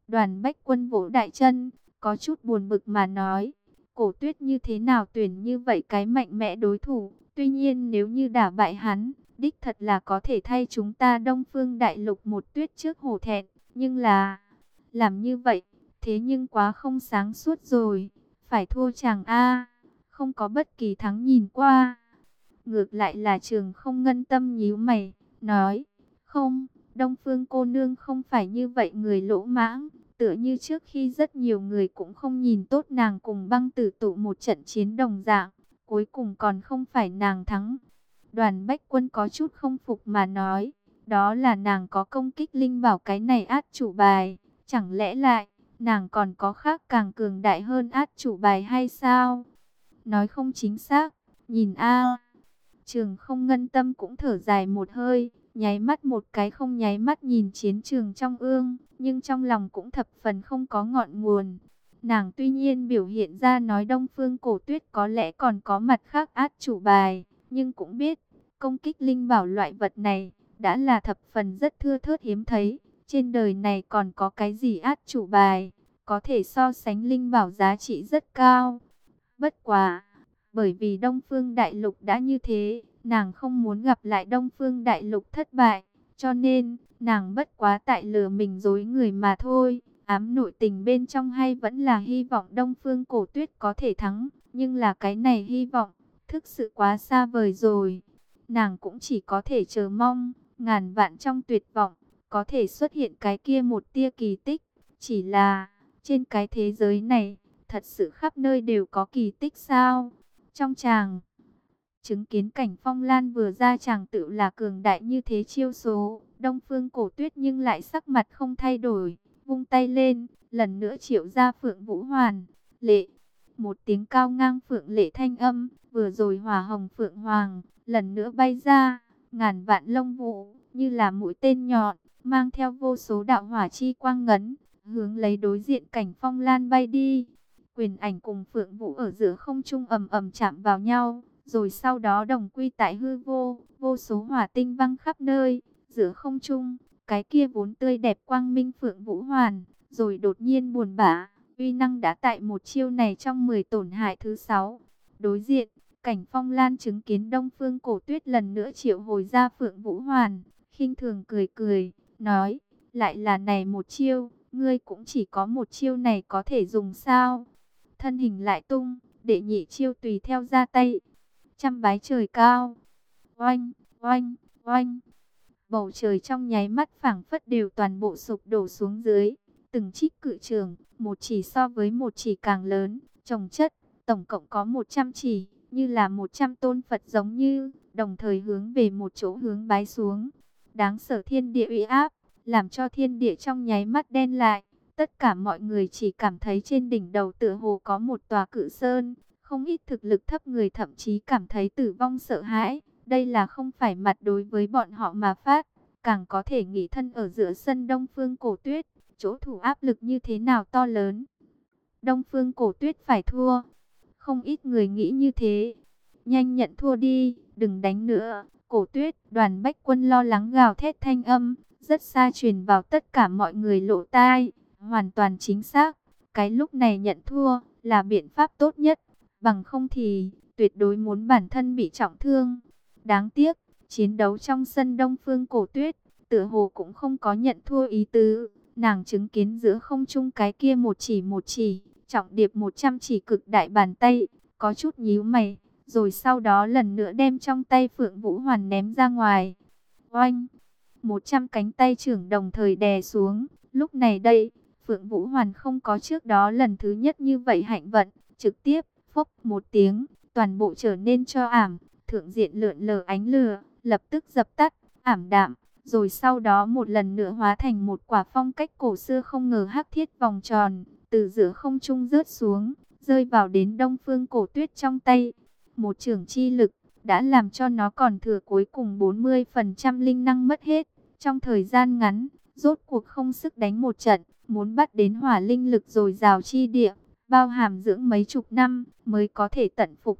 Đoàn Bách Quân vỗ đại chân, có chút buồn bực mà nói, Cổ Tuyết như thế nào tuyển như vậy cái mạnh mẽ đối thủ, tuy nhiên nếu như đả bại hắn, đích thật là có thể thay chúng ta Đông Phương Đại Lục một tuyết trước hổ thẹn, nhưng là, làm như vậy, thế nhưng quá không sáng suốt rồi, phải thua chàng a, không có bất kỳ thắng nhìn qua. Ngược lại là Trường Không Ngân Tâm nhíu mày, nói, không, Đông Phương cô nương không phải như vậy người lỗ mãng, tựa như trước khi rất nhiều người cũng không nhìn tốt nàng cùng Băng Tử Tụ một trận chiến đồng dạng, cuối cùng còn không phải nàng thắng. Đoàn Bách Quân có chút không phục mà nói, đó là nàng có công kích linh bảo cái này át chủ bài, chẳng lẽ lại, nàng còn có khác càng cường đại hơn át chủ bài hay sao? Nói không chính xác, nhìn a. Trường Không Ngân Tâm cũng thở dài một hơi, nháy mắt một cái không nháy mắt nhìn chiến trường trong ương, nhưng trong lòng cũng thập phần không có ngọn nguồn. Nàng tuy nhiên biểu hiện ra nói Đông Phương Cổ Tuyết có lẽ còn có mặt khác át chủ bài, nhưng cũng biết, công kích linh bảo loại vật này, đã là thập phần rất thưa thớt hiếm thấy. Trên đời này còn có cái gì át chủ bài, có thể so sánh linh bảo giá trị rất cao. Bất quá, bởi vì Đông Phương Đại Lục đã như thế, nàng không muốn gặp lại Đông Phương Đại Lục thất bại, cho nên, nàng bất quá tại lừa mình dối người mà thôi. Ám nội tình bên trong hay vẫn là hy vọng Đông Phương Cổ Tuyết có thể thắng, nhưng là cái này hy vọng, thực sự quá xa vời rồi. Nàng cũng chỉ có thể chờ mong, ngàn vạn trong tuyệt vọng, có thể xuất hiện cái kia một tia kỳ tích. Chỉ là, trên cái thế giới này, thật sự khắp nơi đều có kỳ tích sao? Trong chàng, chứng kiến cảnh Phong Lan vừa ra chàng tự là cường đại như thế chiêu số, Đông Phương Cổ Tuyết nhưng lại sắc mặt không thay đổi, vung tay lên, lần nữa triệu ra Phượng Vũ Hoàn. Lệ, một tiếng cao ngang Phượng Lệ thanh âm, vừa rồi hỏa hồng Phượng Hoàng, lần nữa bay ra, ngàn vạn lông vũ, như là mũi tên nhọn, mang theo vô số đạo hỏa chi quang ngấn, hướng lấy đối diện cảnh Phong Lan bay đi. Quyền ảnh cùng Phượng Vũ ở giữa không trung ầm ầm chạm vào nhau, rồi sau đó đồng quy tại hư vô, vô số hỏa tinh văng khắp nơi, giữa không trung, cái kia vốn tươi đẹp quang minh Phượng Vũ Hoàn, rồi đột nhiên buồn bã, uy năng đã tại một chiêu này trong 10 tổn hại thứ 6. Đối diện, cảnh Phong Lan chứng kiến Đông Phương Cổ Tuyết lần nữa triệu hồi ra Phượng Vũ Hoàn, khinh thường cười cười, nói, lại là này một chiêu, ngươi cũng chỉ có một chiêu này có thể dùng sao? Thân hình lại tung, đệ nhị chiêu tùy theo ra tay. Trăm bái trời cao. Oanh, oanh, oanh. Bầu trời trong nháy mắt phảng phất đều toàn bộ sụp đổ xuống dưới. Từng trích cự trường, một chỉ so với một chỉ càng lớn, chồng chất, tổng cộng có 100 chỉ, như là 100 tôn Phật giống như, đồng thời hướng về một chỗ hướng bái xuống. Đáng sợ thiên địa uy áp, làm cho thiên địa trong nháy mắt đen lại. Tất cả mọi người chỉ cảm thấy trên đỉnh đầu tựa hồ có một tòa cự sơn, không ít thực lực thấp người thậm chí cảm thấy tử vong sợ hãi. Đây là không phải mặt đối với bọn họ mà phát, càng có thể nghĩ thân ở giữa sân Đông Phương Cổ Tuyết, chỗ thủ áp lực như thế nào to lớn. Đông Phương Cổ Tuyết phải thua, không ít người nghĩ như thế. Nhanh nhận thua đi, đừng đánh nữa. Cổ Tuyết, Đoàn Bách Quân lo lắng gào thét thanh âm, rất xa truyền vào tất cả mọi người lỗ tai. Hoàn toàn chính xác, cái lúc này nhận thua là biện pháp tốt nhất, bằng không thì tuyệt đối muốn bản thân bị trọng thương. Đáng tiếc, chiến đấu trong sân Đông Phương Cổ Tuyết, tựa hồ cũng không có nhận thua ý tứ. Nàng chứng kiến giữa không trung cái kia một chỉ, trọng điệp 100 chỉ cực đại bàn tay, có chút nhíu mày, rồi sau đó lần nữa đem trong tay Phượng Vũ Hoàn ném ra ngoài. Oanh! 100 cánh tay trưởng đồng thời đè xuống, lúc này đây, Phượng Vũ Hoàn không có trước đó lần thứ nhất như vậy hạnh vận, trực tiếp, phốc một tiếng, toàn bộ trở nên cho ảm, thượng diện lượn lờ ánh lửa, lập tức dập tắt, ảm đạm, rồi sau đó một lần nữa hóa thành một quả phong cách cổ xưa không ngờ hắc thiết vòng tròn, từ giữa không trung rớt xuống, rơi vào đến Đông Phương Cổ Tuyết trong tay. Một chưởng chi lực, đã làm cho nó còn thừa cuối cùng 40% linh năng mất hết, trong thời gian ngắn, rốt cuộc không sức đánh một trận, muốn bắt đến hỏa linh lực dồi dào chi địa, bao hàm dưỡng mấy chục năm mới có thể tận phục.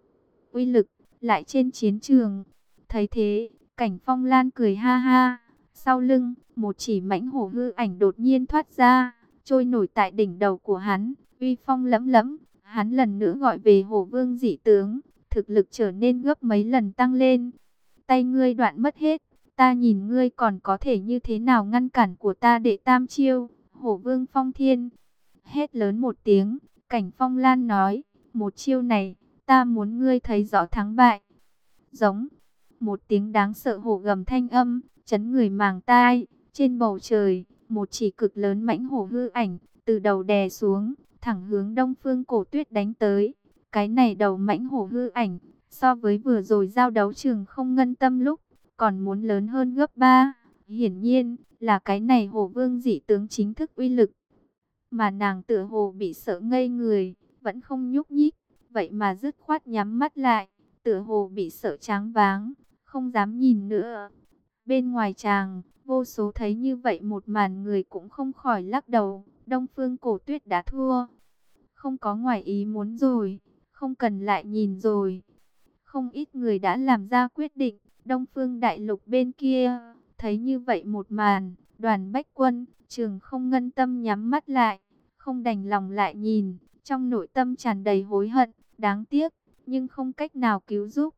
Uy lực, lại trên chiến trường. Thấy thế, cảnh Phong Lan cười ha ha, Sau lưng, một chỉ mãnh hổ hư ảnh đột nhiên thoát ra, trôi nổi tại đỉnh đầu của hắn, uy phong lẫm lẫm. Hắn lần nữa gọi về Hổ Vương dị tướng, thực lực trở nên gấp mấy lần tăng lên. Tay ngươi đoạn mất hết, ta nhìn ngươi còn có thể như thế nào ngăn cản của ta đệ tam chiêu. Hổ Vương Phong Thiên hét lớn một tiếng, Cảnh Phong Lan nói, một chiêu này, ta muốn ngươi thấy rõ thắng bại. Giống, một tiếng đáng sợ hổ gầm thanh âm, chấn người màng tai. Trên bầu trời, một chỉ cực lớn mãnh hổ hư ảnh, từ đầu đè xuống, thẳng hướng Đông Phương Cổ Tuyết đánh tới. Cái này đầu mãnh hổ hư ảnh, so với vừa rồi giao đấu trường không ngân tâm lúc, còn muốn lớn hơn gấp 3. Hiển nhiên, là cái này hổ vương dị tướng chính thức uy lực. Mà nàng tựa hồ bị sợ ngây người, vẫn không nhúc nhích, vậy mà dứt khoát nhắm mắt lại, tựa hồ bị sợ choáng váng, không dám nhìn nữa. Bên ngoài tràng, vô số thấy như vậy một màn người cũng không khỏi lắc đầu, Đông Phương Cổ Tuyết đã thua. Không có ngoài ý muốn rồi, không cần lại nhìn rồi. Không ít người đã làm ra quyết định, Đông Phương Đại Lục bên kia, thấy như vậy một màn, Đoàn Bách Quân, Trường Không Ngân Tâm nhắm mắt lại, không đành lòng lại nhìn, trong nội tâm tràn đầy hối hận, đáng tiếc, nhưng không cách nào cứu giúp.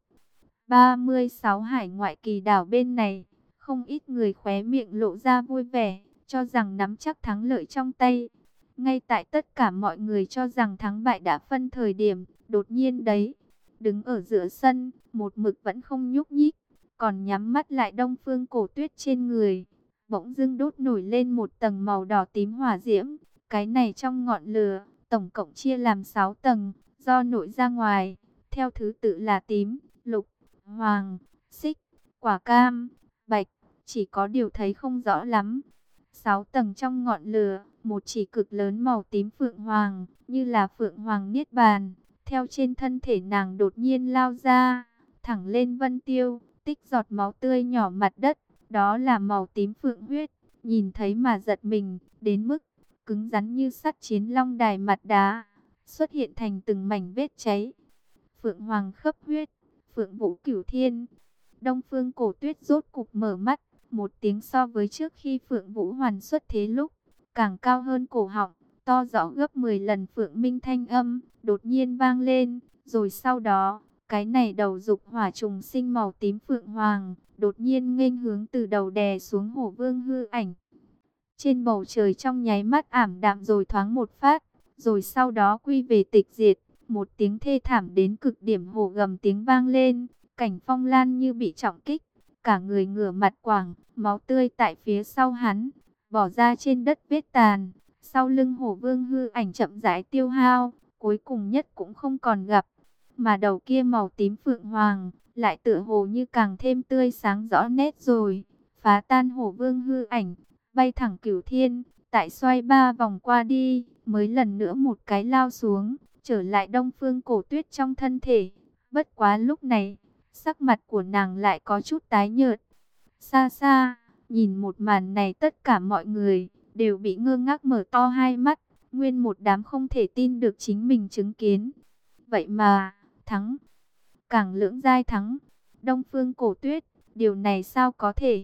36 hải ngoại kỳ đảo bên này, không ít người khóe miệng lộ ra vui vẻ, cho rằng nắm chắc thắng lợi trong tay. Ngay tại tất cả mọi người cho rằng thắng bại đã phân thời điểm, đột nhiên đấy, đứng ở giữa sân, một mực vẫn không nhúc nhích, còn nhắm mắt lại Đông Phương Cổ Tuyết trên người, bỗng dưng đốt nổi lên một tầng màu đỏ tím hỏa diễm. Cái này trong ngọn lửa, tổng cộng chia làm 6 tầng, do nội ra ngoài, theo thứ tự là tím, lục, hoàng, xích, quả cam, bạch, chỉ có điều thấy không rõ lắm. 6 tầng trong ngọn lửa, một chỉ cực lớn màu tím phượng hoàng, như là phượng hoàng niết bàn, theo trên thân thể nàng đột nhiên lao ra, thẳng lên vân tiêu, tích giọt máu tươi nhỏ mặt đất, đó là màu tím phượng huyết, nhìn thấy mà giật mình, đến mức cứng rắn như sắt chiến long đài mặt đá, xuất hiện thành từng mảnh vết cháy. Phượng hoàng khấp huyết, Phượng Vũ Cửu Thiên. Đông Phương Cổ Tuyết rốt cục mở mắt, một tiếng so với trước khi Phượng Vũ Hoàn xuất thế lúc, càng cao hơn cổ họng, to rõ gấp 10 lần Phượng Minh thanh âm, đột nhiên vang lên, rồi sau đó, cái này đầu dục hỏa trùng sinh màu tím Phượng Hoàng, đột nhiên nghênh hướng từ đầu đè xuống Hổ Vương hư ảnh. Trên bầu trời trong nháy mắt ảm đạm rồi thoáng một phát, rồi sau đó quy về tịch diệt, một tiếng thê thảm đến cực điểm hổ gầm tiếng vang lên, Cảnh Phong Lan như bị trọng kích, cả người ngửa mặt quảng, máu tươi tại phía sau hắn, bỏ ra trên đất vết tàn, sau lưng hổ vương hư ảnh chậm rãi tiêu hao, cuối cùng nhất cũng không còn gặp, mà đầu kia màu tím phượng hoàng, lại tựa hồ như càng thêm tươi sáng rõ nét rồi, phá tan hổ vương hư ảnh, bay thẳng cửu thiên, tại xoay 3 vòng qua đi, mới lần nữa một cái lao xuống, trở lại Đông Phương Cổ Tuyết trong thân thể. Bất quá lúc này, sắc mặt của nàng lại có chút tái nhợt. Xa xa, nhìn một màn này tất cả mọi người đều bị ngơ ngác mở to hai mắt, nguyên một đám không thể tin được chính mình chứng kiến. Vậy mà, thắng, Cảng Lưỡng Giai thắng, Đông Phương Cổ Tuyết, điều này sao có thể?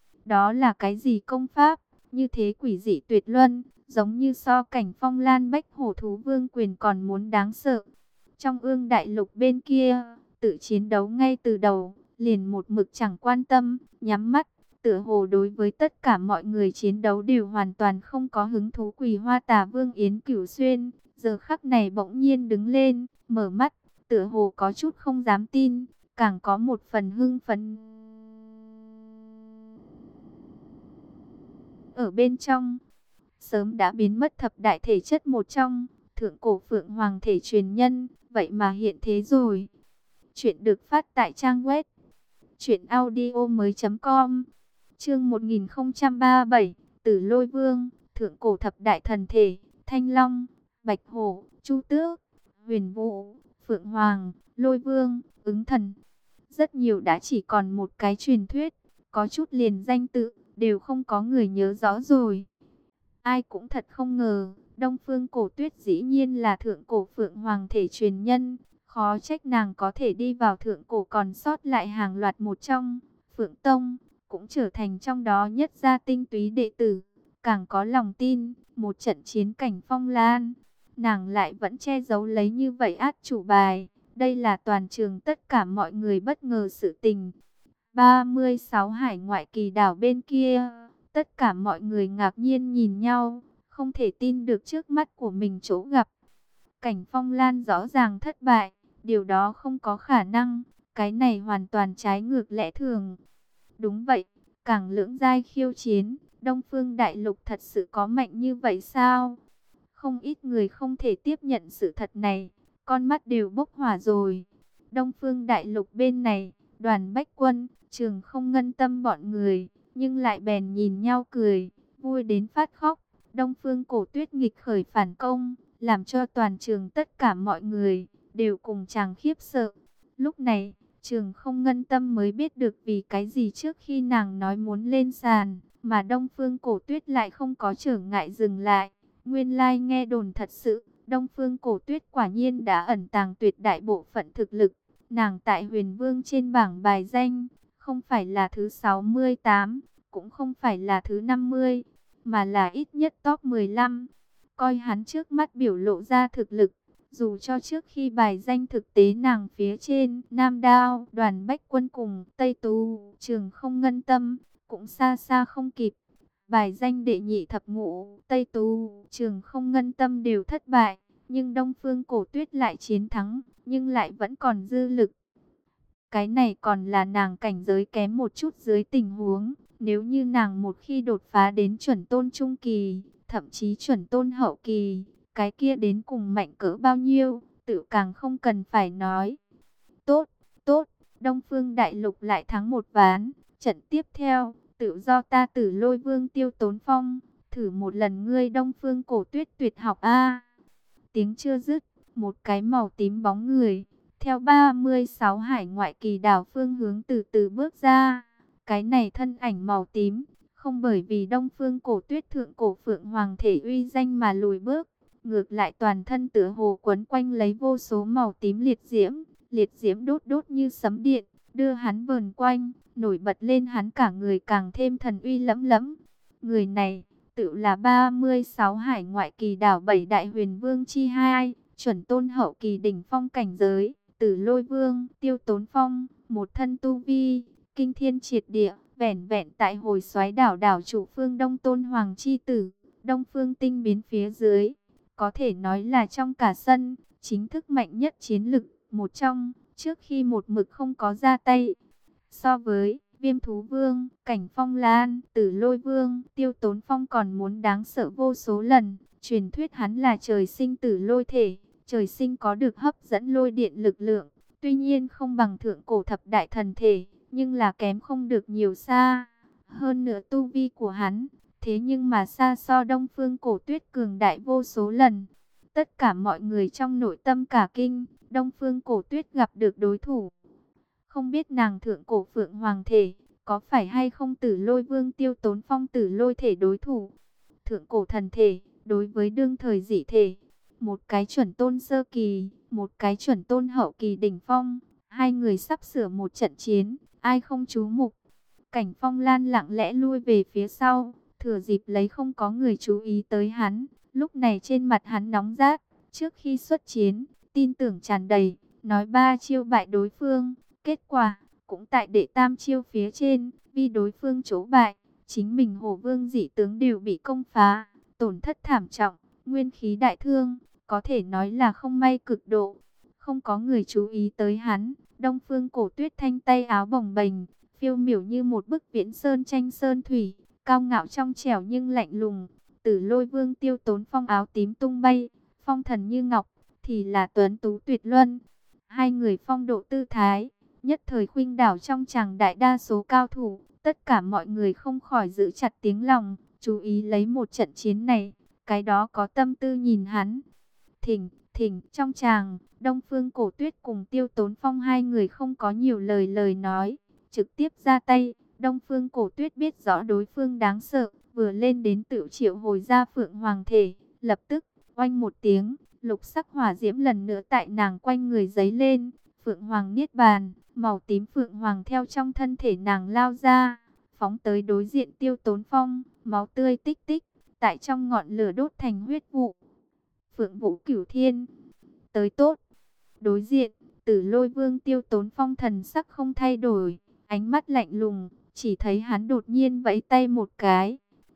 Đó là cái gì công pháp, như thế quỷ dị tuyệt luân, giống như so Cảnh Phong Lan Bách Hổ Thú Vương quyền còn muốn đáng sợ. Trong Ương Đại Lục bên kia, tự chiến đấu ngay từ đầu, liền một mực chẳng quan tâm, nhắm mắt, tựa hồ đối với tất cả mọi người chiến đấu đều hoàn toàn không có hứng thú. Quỳ Hoa Tà Vương Yến Cửu Xuyên, giờ khắc này bỗng nhiên đứng lên, mở mắt, tựa hồ có chút không dám tin, càng có một phần hưng phấn. Ở bên trong, sớm đã biến mất thập đại thể chất một trong, thượng cổ Phượng Hoàng thể truyền nhân, vậy mà hiện thế rồi. Chuyện được phát tại trang web truyệnaudiomoi.com. Chương 1037, Tử Lôi Vương, thượng cổ thập đại thần thể, Thanh Long, Bạch Hổ, Chu Tước, Huyền Vũ, Phượng Hoàng, Lôi Vương, Ứng Thần. Rất nhiều đã chỉ còn một cái truyền thuyết, có chút liền danh tự đều không có người nhớ rõ rồi. Ai cũng thật không ngờ, Đông Phương Cổ Tuyết dĩ nhiên là thượng cổ Phượng Hoàng thể truyền nhân, khó trách nàng có thể đi vào thượng cổ còn sót lại hàng loạt một trong, Phượng Tông, cũng trở thành trong đó nhất gia tinh túy đệ tử, càng có lòng tin, một trận chiến cảnh phong lan, nàng lại vẫn che giấu lấy như vậy át chủ bài. Đây là toàn trường tất cả mọi người bất ngờ sự tình. 36 hải ngoại kỳ đảo bên kia, tất cả mọi người ngạc nhiên nhìn nhau, không thể tin được trước mắt của mình chỗ gặp. Cảnh phong lan rõ ràng thất bại, điều đó không có khả năng, cái này hoàn toàn trái ngược lẽ thường. Đúng vậy, càng lưỡng giai khiêu chiến, Đông Phương Đại Lục thật sự có mạnh như vậy sao? Không ít người không thể tiếp nhận sự thật này, con mắt đều bốc hỏa rồi. Đông Phương Đại Lục bên này, Đoàn Bách Quân, Trường Không Ngân Tâm bọn người, nhưng lại bèn nhìn nhau cười, vui đến phát khóc. Đông Phương Cổ Tuyết nghịch khởi phản công, làm cho toàn trường tất cả mọi người đều cùng chàng khiếp sợ. Lúc này, Trường Không Ngân Tâm mới biết được vì cái gì trước khi nàng nói muốn lên sàn, mà Đông Phương Cổ Tuyết lại không có trở ngại dừng lại. Nguyên lai nghe đồn thật sự, Đông Phương Cổ Tuyết quả nhiên đã ẩn tàng tuyệt đại bộ phận thực lực. Nàng tại Huyền Vương trên bảng bài danh, không phải là thứ 68, cũng không phải là thứ 50, mà là ít nhất top 15. Coi hắn trước mắt biểu lộ ra thực lực, dù cho trước khi bài danh thực tế nàng phía trên, Nam Đao, Đoàn Bách Quân cùng Tây Tú, Trường Không Ngân Tâm, cũng xa xa không kịp. Bài danh đệ nhị thập ngũ, Tây Tú, Trường Không Ngân Tâm đều thất bại, nhưng Đông Phương Cổ Tuyết lại chiến thắng, nhưng lại vẫn còn dư lực. Cái này còn là nàng cảnh giới kém một chút dưới tình huống, nếu như nàng một khi đột phá đến chuẩn tôn trung kỳ, thậm chí chuẩn tôn hậu kỳ, cái kia đến cùng mạnh cỡ bao nhiêu, tự càng không cần phải nói. Tốt, tốt, Đông Phương Đại Lục lại thắng một ván, trận tiếp theo, tự do ta Tử Lôi Vương Tiêu Tốn Phong, thử một lần ngươi Đông Phương Cổ Tuyết tuyệt học a. Tiếng chưa dứt, một cái màu tím bóng người theo 36 hải ngoại kỳ đảo phương hướng từ từ bước ra. Cái này thân ảnh màu tím, không bởi vì Đông Phương Cổ Tuyết thượng cổ phượng hoàng thể uy danh mà lùi bước, ngược lại toàn thân tựa hồ quấn quanh lấy vô số màu tím liệt diễm đốt đốt như sấm điện, đưa hắn vờn quanh, nổi bật lên hắn cả người càng thêm thần uy lẫm lẫm. Người này, tự là 36 hải ngoại kỳ đảo 7 đại huyền vương chi hai, chuẩn tôn hậu kỳ đỉnh phong cảnh giới. Tử Lôi Vương, Tiêu Tốn Phong, một thân tu vi, kinh thiên triệt địa, vẻn vẹn tại hồi soái đảo đảo chủ phương Đông Tôn Hoàng chi tử, Đông Phương Tinh biến phía dưới, có thể nói là trong cả sân, chính thức mạnh nhất chiến lực, một trong, trước khi một mực không có ra tay. So với Viêm Thú Vương, Cảnh Phong Lan, Tử Lôi Vương, Tiêu Tốn Phong còn muốn đáng sợ vô số lần, truyền thuyết hắn là trời sinh tử lôi thể. Trời sinh có được hấp dẫn lôi điện lực lượng, tuy nhiên không bằng thượng cổ thập đại thần thể, nhưng là kém không được nhiều xa. Hơn nữa tu vi của hắn, thế nhưng mà xa so Đông Phương Cổ Tuyết cường đại vô số lần. Tất cả mọi người trong nội tâm cả kinh, Đông Phương Cổ Tuyết gặp được đối thủ. Không biết nàng thượng cổ phượng hoàng thể, có phải hay không Tử Lôi Vương Tiêu Tốn Phong Tử Lôi thể đối thủ. Thượng cổ thần thể, đối với đương thời dị thể. Một cái chuẩn tôn sơ kỳ, một cái chuẩn tôn hậu kỳ đỉnh phong. Hai người sắp sửa một trận chiến, ai không chú mục. Cảnh Phong Lan lặng lẽ lui về phía sau, thừa dịp lấy không có người chú ý tới hắn. Lúc này trên mặt hắn nóng rát, trước khi xuất chiến, tin tưởng tràn đầy, nói 3 chiêu bại đối phương. Kết quả, cũng tại đệ tam chiêu phía trên, vì đối phương chỗ bại, chính mình Hổ Vương dị tướng đều bị công phá, tổn thất thảm trọng, nguyên khí đại thương. Có thể nói là không may cực độ, không có người chú ý tới hắn. Đông Phương Cổ Tuyết thanh tay áo bồng bềnh, phiêu miểu như một bức viễn sơn tranh sơn thủy, cao ngạo trong trẻo nhưng lạnh lùng. Tử Lôi Vương Tiêu Tốn Phong áo tím tung bay, phong thần như ngọc, thì là tuấn tú tuyệt luân. Hai người phong độ tư thái, nhất thời khuynh đảo trong chàng đại đa số cao thủ. Tất cả mọi người không khỏi giữ chặt tiếng lòng, chú ý lấy một trận chiến này, cái đó có tâm tư nhìn hắn. Thỉnh, trong chàng, Đông Phương Cổ Tuyết cùng Tiêu Tốn Phong hai người không có nhiều lời nói, trực tiếp ra tay. Đông Phương Cổ Tuyết biết rõ đối phương đáng sợ, vừa lên đến tự triệu hồi ra Phượng Hoàng thể, lập tức, oanh một tiếng, lục sắc hỏa diễm lần nữa tại nàng quanh người giấy lên, Phượng Hoàng niết bàn, màu tím Phượng Hoàng theo trong thân thể nàng lao ra, phóng tới đối diện Tiêu Tốn Phong, máu tươi tích tích, tại trong ngọn lửa đốt thành huyết vụ. Phượng Vũ Cửu Thiên, tới tốt. Đối diện, Tử Lôi Vương Tiêu Tốn Phong thần sắc không thay đổi, ánh mắt lạnh lùng, chỉ thấy hắn đột nhiên vẫy tay một cái.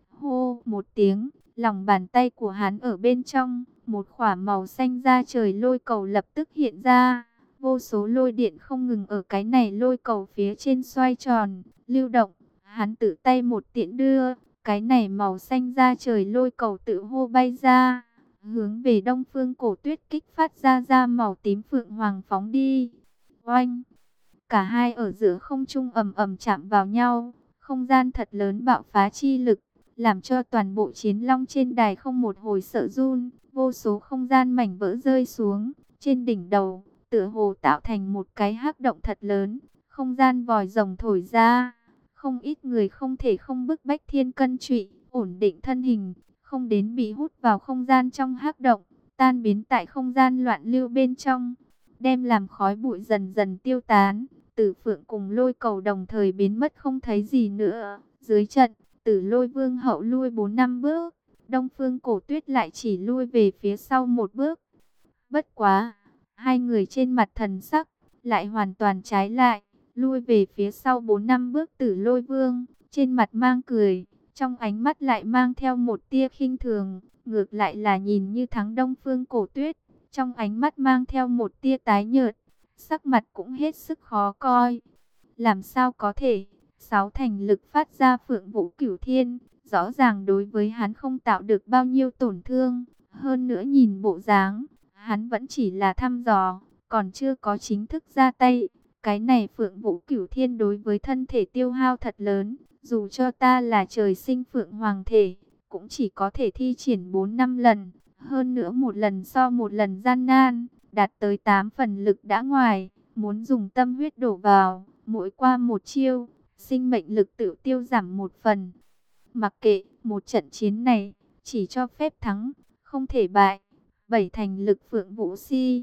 Hô một tiếng, lòng bàn tay của hắn ở bên trong, một quả màu xanh da trời lôi cầu lập tức hiện ra. Vô số lôi điện không ngừng ở cái này lôi cầu phía trên xoay tròn, lưu động. Hắn tự tay một tiễn đưa, cái này màu xanh da trời lôi cầu tự hô bay ra, hướng về Đông Phương Cổ Tuyết kích phát ra màu tím phượng hoàng phóng đi. Oanh! Cả hai ở giữa không trung ầm ầm chạm vào nhau, không gian thật lớn bạo phá chi lực, làm cho toàn bộ chiến long trên đài không một hồi sợ run, vô số không gian mảnh vỡ rơi xuống, trên đỉnh đầu, tựa hồ tạo thành một cái hắc động thật lớn, không gian vòi rồng thổi ra, không ít người không thể không bức bách thiên cân trụy, ổn định thân hình, không đến bị hút vào không gian trong hắc động, tan biến tại không gian loạn lưu bên trong, đem làm khói bụi dần dần tiêu tán. Tử Phượng cùng Lôi Cầu đồng thời biến mất không thấy gì nữa. Dưới trận, Tử Lôi Vương hậu lui 4 năm bước, Đông Phương Cổ Tuyết lại chỉ lui về phía sau một bước. Bất quá, hai người trên mặt thần sắc lại hoàn toàn trái lại, lui về phía sau 4 năm bước. Tử Lôi Vương trên mặt mang cười, trong ánh mắt lại mang theo một tia khinh thường, ngược lại là nhìn như thắng Đông Phương Cổ Tuyết, trong ánh mắt mang theo một tia tái nhợt, sắc mặt cũng hết sức khó coi. Làm sao có thể? Sáu thành lực phát ra Phượng Vũ Cửu Thiên, rõ ràng đối với hắn không tạo được bao nhiêu tổn thương. Hơn nữa nhìn bộ dáng, hắn vẫn chỉ là thăm dò, còn chưa có chính thức ra tay. Cái này Phượng Vũ Cửu Thiên đối với thân thể tiêu hao thật lớn. Dù cho ta là trời sinh Phượng Hoàng thể, cũng chỉ có thể thi triển 4 năm lần. Hơn nữa một lần so một lần gian nan, đạt tới 8 phần lực đã ngoài. Muốn dùng tâm huyết đổ vào, mỗi qua một chiêu, sinh mệnh lực tự tiêu giảm một phần. Mặc kệ, một trận chiến này, chỉ cho phép thắng, không thể bại. Bảy thành lực Phượng Vũ Si.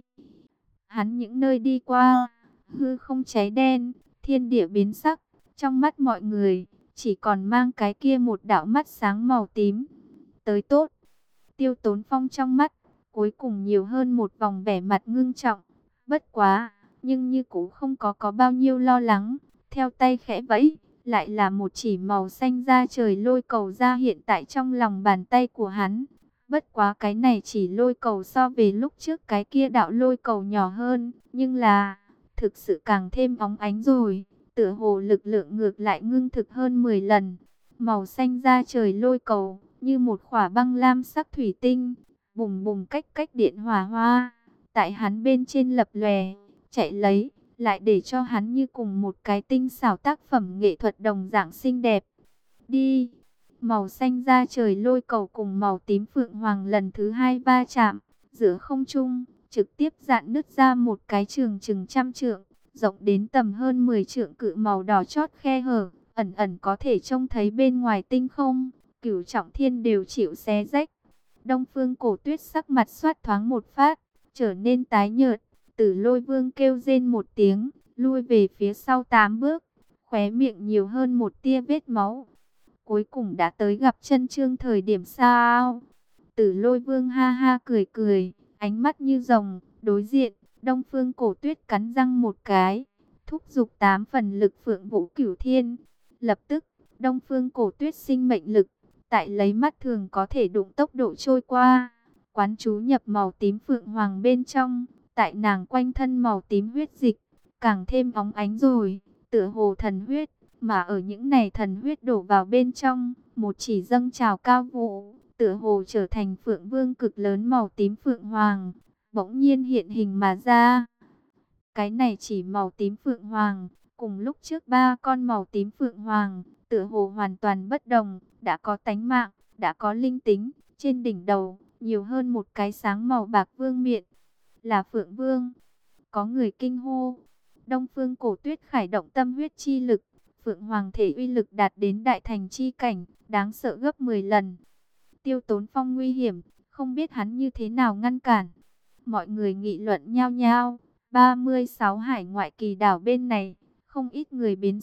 Hắn những nơi đi qua, hư không cháy đen, thiên địa biến sắc. Trong mắt mọi người, chỉ còn mang cái kia một đạo mắt sáng màu tím. Tới tốt. Tiêu Tốn Phong trong mắt, cuối cùng nhiều hơn một vòng vẻ mặt ngưng trọng. Bất quá, nhưng như cũng không có bao nhiêu lo lắng. Theo tay khẽ vẫy, lại là một chỉ màu xanh da trời lôi cầu ra hiện tại trong lòng bàn tay của hắn. Bất quá cái này chỉ lôi cầu so về lúc trước cái kia đạo lôi cầu nhỏ hơn, nhưng là thực sự càng thêm óng ánh rồi, tựa hồ lực lượng ngược lại ngưng thực hơn 10 lần. Màu xanh da trời lôi cầu như một khỏa băng lam sắc thủy tinh, bùng bùng cách cách điện hỏa hoa, tại hắn bên trên lập lòe, chạy lấy, lại để cho hắn như cùng một cái tinh xảo tác phẩm nghệ thuật đồng dạng xinh đẹp. Đi! Màu xanh da trời lôi cầu cùng màu tím phượng hoàng lần thứ hai va chạm, giữa không trung, trực tiếp rạn nứt ra một cái trường chừng trăm trượng, rộng đến tầm hơn 10 trượng cự màu đỏ chót khe hở, ẩn ẩn có thể trông thấy bên ngoài tinh không, Cửu Trọng Thiên đều chịu xé rách. Đông Phương Cổ Tuyết sắc mặt xoát thoáng một phát, trở nên tái nhợt. Tử Lôi Vương kêu rên một tiếng, lui về phía sau 8 bước, khóe miệng nhiều hơn một tia vết máu. Cuối cùng đã tới gặp chân chương thời điểm sao? Tử Lôi Vương ha ha cười cười, ánh mắt như rồng, đối diện, Đông Phương Cổ Tuyết cắn răng một cái, thúc giục 8 phần lực Phượng Vũ Cửu Thiên. Lập tức, Đông Phương Cổ Tuyết sinh mệnh lực, tại lấy mắt thường có thể đụng tốc độ trôi qua, quán chú nhập màu tím phượng hoàng bên trong, tại nàng quanh thân màu tím huyết dịch, càng thêm óng ánh rồi, tựa hồ thần huyết, mà ở những này thần huyết đổ vào bên trong, một chỉ dâng trào cao vũ, tựa hồ trở thành phượng vương cực lớn màu tím phượng hoàng, bỗng nhiên hiện hình mà ra. Cái này chỉ màu tím phượng hoàng, cùng lúc trước 3 con màu tím phượng hoàng, tựa hồ hoàn toàn bất đồng, đã có tánh mạng, đã có linh tính, trên đỉnh đầu, nhiều hơn một cái sáng màu bạc vương miện, là Phượng Vương. Có người kinh hô, Đông Phương Cổ Tuyết khởi động tâm huyết chi lực, Phượng Hoàng thể uy lực đạt đến đại thành chi cảnh, đáng sợ gấp 10 lần. Tiêu Tốn Phong nguy hiểm, không biết hắn như thế nào ngăn cản. Mọi người nghị luận nhao nhao, 36 hải ngoại kỳ đảo bên này, không ít người biến sắc,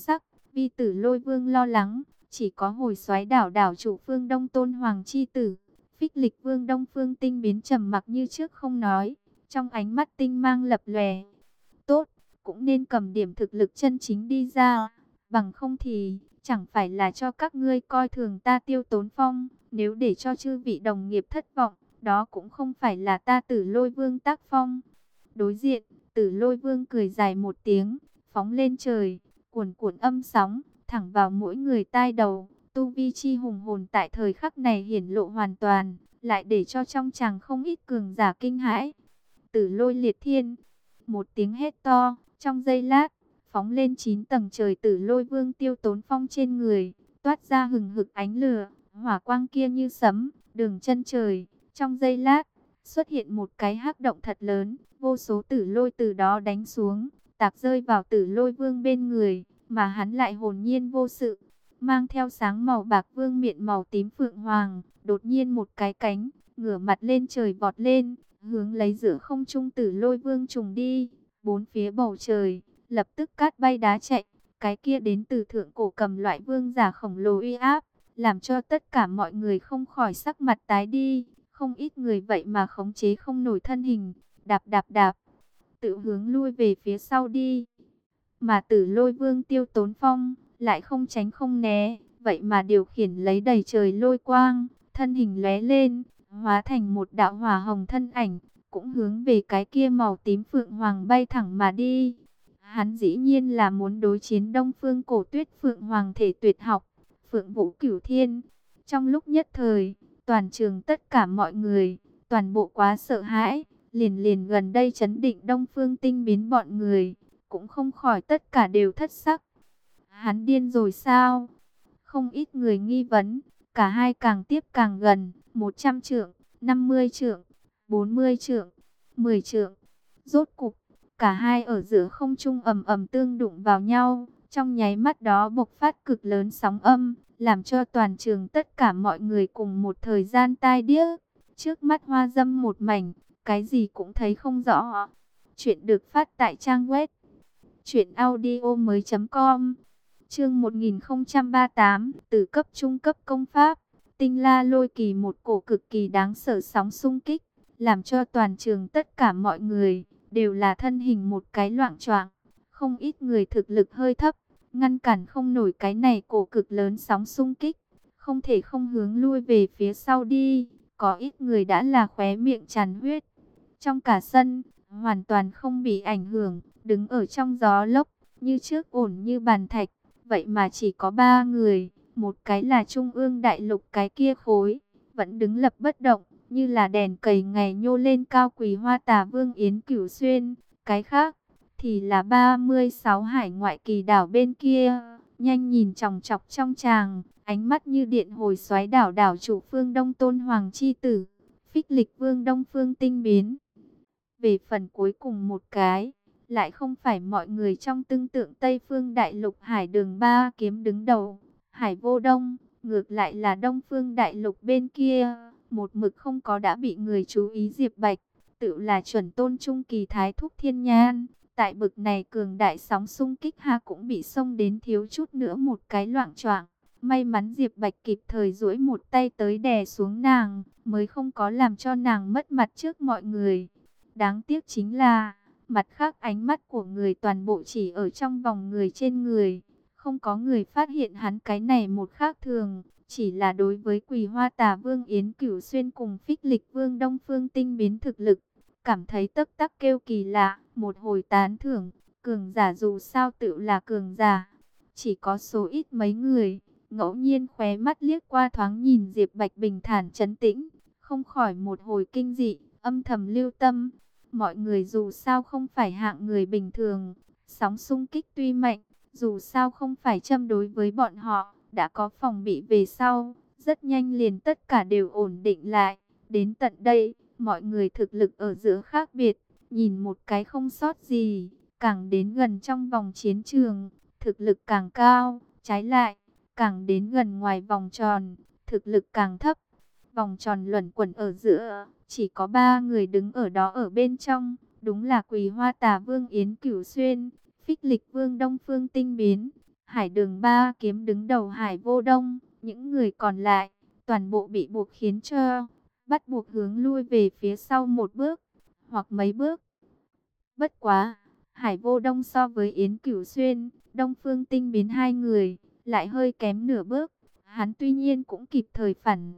Vi Tử Lôi Vương lo lắng, chỉ có hồi soái đảo đảo chủ phương Đông Tôn Hoàng chi tử, Phích Lịch Vương Đông Phương Tinh Biến trầm mặc như trước không nói, trong ánh mắt tinh mang lập lòe. Tốt, cũng nên cầm điểm thực lực chân chính đi ra, bằng không thì chẳng phải là cho các ngươi coi thường ta Tiêu Tốn Phong, nếu để cho chư vị đồng nghiệp thất vọng, đó cũng không phải là ta Tử Lôi Vương tác phong. Đối diện, Tử Lôi Vương cười dài một tiếng, phóng lên trời, cuồn cuộn âm sóng, thẳng vào mỗi người tai đầu. Tu vi chi hùng hồn tại thời khắc này hiển lộ hoàn toàn, lại để cho trong chàng không ít cường giả kinh hãi. Tử Lôi liệt thiên, một tiếng hét to, trong giây lát, phóng lên 9 tầng trời. Tử Lôi Vương Tiêu Tốn Phong trên người, toát ra hừng hực ánh lửa, hỏa quang kia như sấm, đường chân trời. Trong giây lát, xuất hiện một cái hắc động thật lớn, vô số tử lôi từ đó đánh xuống, tạc rơi vào Tử Lôi Vương bên người, mà hắn lại hồn nhiên vô sự. Mang theo sáng màu bạc vương miện màu tím phượng hoàng, đột nhiên một cái cánh, ngửa mặt lên trời vọt lên, hướng lấy giữa không trung Tử Lôi Vương trùng đi. Bốn phía bầu trời, lập tức cát bay đá chạy, cái kia đến từ thượng cổ cầm loại vương giả khổng lồ uy áp, làm cho tất cả mọi người không khỏi sắc mặt tái đi. Không ít người vậy mà khống chế không nổi thân hình, đạp đạp đạp, tự hướng lui về phía sau đi. Mà Tử Lôi Vương Tiêu Tốn Phong lại không tránh không né, vậy mà điều khiển lấy đầy trời lôi quang, thân hình lóe lên, hóa thành một đạo hỏa hồng thân ảnh, cũng hướng về cái kia màu tím phượng hoàng bay thẳng mà đi. Hắn dĩ nhiên là muốn đối chiến Đông Phương Cổ Tuyết Phượng Hoàng thể tuyệt học, Phượng Vũ Cửu Thiên. Trong lúc nhất thời, toàn trường tất cả mọi người, toàn bộ quá sợ hãi, liền liền gần đây chấn định Đông Phương Tinh Biến bọn người, cũng không khỏi tất cả đều thất sắc. Hắn điên rồi sao? Không ít người nghi vấn, cả hai càng tiếp càng gần, 100 trượng, 50 trượng, 40 trượng, 10 trượng. Rốt cục, cả hai ở giữa không trung ầm ầm tương đụng vào nhau, trong nháy mắt đó bộc phát cực lớn sóng âm, làm cho toàn trường tất cả mọi người cùng một thời gian tai điếc. Trước mắt hoa dâm một mảnh, cái gì cũng thấy không rõ. Chuyện được phát tại trang web truyệnaudiomoi.com. Chương 1038, từ cấp trung cấp công pháp, Tinh La Lôi Kỳ, một cổ cực kỳ đáng sợ sóng xung kích, làm cho toàn trường tất cả mọi người đều là thân hình một cái loạng choạng. Không ít người thực lực hơi thấp, ngăn cản không nổi cái này cổ cực lớn sóng xung kích, không thể không hướng lui về phía sau đi. Có ít người đã là khóe miệng tràn huyết. Trong cả sân, hoàn toàn không bị ảnh hưởng, đứng ở trong gió lốc, như trước ổn như bàn thạch. Vậy mà chỉ có 3 người, một cái là Trung ương đại lục, cái kia khối vẫn đứng lập bất động, như là đèn cầy ngày nhô lên cao Quỳ Hoa Tà Vương Yến Cửu Xuyên. Cái khác thì là 36 hải ngoại kỳ đảo bên kia, nhanh nhìn chòng chọc trong tràng, ánh mắt như điện hồi xoáy đảo đảo chủ phương Đông Tôn Hoàng chi tử, Phích Lịch Vương Đông Phương Tinh Biến. Về phần cuối cùng một cái, lại không phải mọi người trong tương tượng Tây Phương Đại Lục Hải Đường Ba Kiếm đứng đầu, Hải Vô Đông, ngược lại là Đông Phương Đại Lục bên kia, một mực không có đã bị người chú ý. Diệp Bạch, tự là chuẩn tôn trung kỳ thái thúc thiên nhan, tại bực này cường đại sóng xung kích ha cũng bị xông đến thiếu chút nữa một cái loạng choạng. May mắn Diệp Bạch kịp thời duỗi một tay tới đè xuống nàng, mới không có làm cho nàng mất mặt trước mọi người. Đáng tiếc chính là, mặt khác ánh mắt của người toàn bộ chỉ ở trong vòng người trên người. Không có người phát hiện hắn cái này một khác thường. Chỉ là đối với Quỳ Hoa Tà Vương Yến Cửu Xuyên cùng Phích Lịch Vương Đông Phương Tinh Biến thực lực, cảm thấy tấp tắc kêu kỳ lạ, một hồi tán thưởng. Cường giả dù sao tự là cường giả. Chỉ có số ít mấy người, ngẫu nhiên khóe mắt liếc qua thoáng nhìn Diệp Bạch bình thản trấn tĩnh, không khỏi một hồi kinh dị, âm thầm lưu tâm. Mọi người dù sao không phải hạng người bình thường, sóng xung kích tuy mạnh, dù sao không phải châm đối với bọn họ, đã có phòng bị về sau, rất nhanh liền tất cả đều ổn định lại. Đến tận đây, mọi người thực lực ở giữa khác biệt, nhìn một cái không sót gì, càng đến gần trong vòng chiến trường, thực lực càng cao, trái lại, càng đến gần ngoài vòng tròn, thực lực càng thấp. Vòng tròn luẩn quẩn ở giữa, chỉ có 3 người đứng ở đó ở bên trong, đúng là Quỳ Hoa Tà Vương Yến Cửu Xuyên, Phích Lịch Vương Đông Phương Tinh Biến, Hải Đường ba kiếm đứng đầu Hải Vô Đông, những người còn lại toàn bộ bị buộc khiến cho bắt buộc hướng lui về phía sau một bước hoặc mấy bước. Bất quá, Hải Vô Đông so với Yến Cửu Xuyên, Đông Phương Tinh Biến hai người lại hơi kém nửa bước. Hắn tuy nhiên cũng kịp thời phản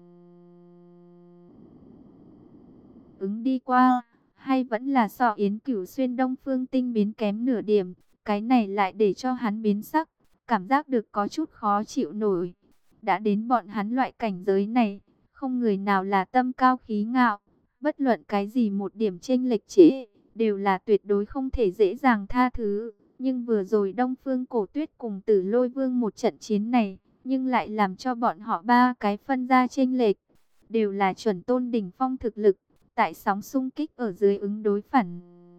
ứng đi qua, hay vẫn là so Yến Cửu Xuyên Đông Phương Tinh Biến kém nửa điểm. Cái này lại để cho hắn biến sắc, cảm giác được có chút khó chịu nổi. Đã đến bọn hắn loại cảnh giới này, không người nào là tâm cao khí ngạo, bất luận cái gì một điểm chênh lệch trễ đều là tuyệt đối không thể dễ dàng tha thứ. Nhưng vừa rồi Đông Phương Cổ Tuyết cùng Tử Lôi Vương một trận chiến này, nhưng lại làm cho bọn họ ba cái phân ra chênh lệch, đều là chuẩn tôn đỉnh phong thực lực, tại sóng xung kích ở dưới ứng đối phản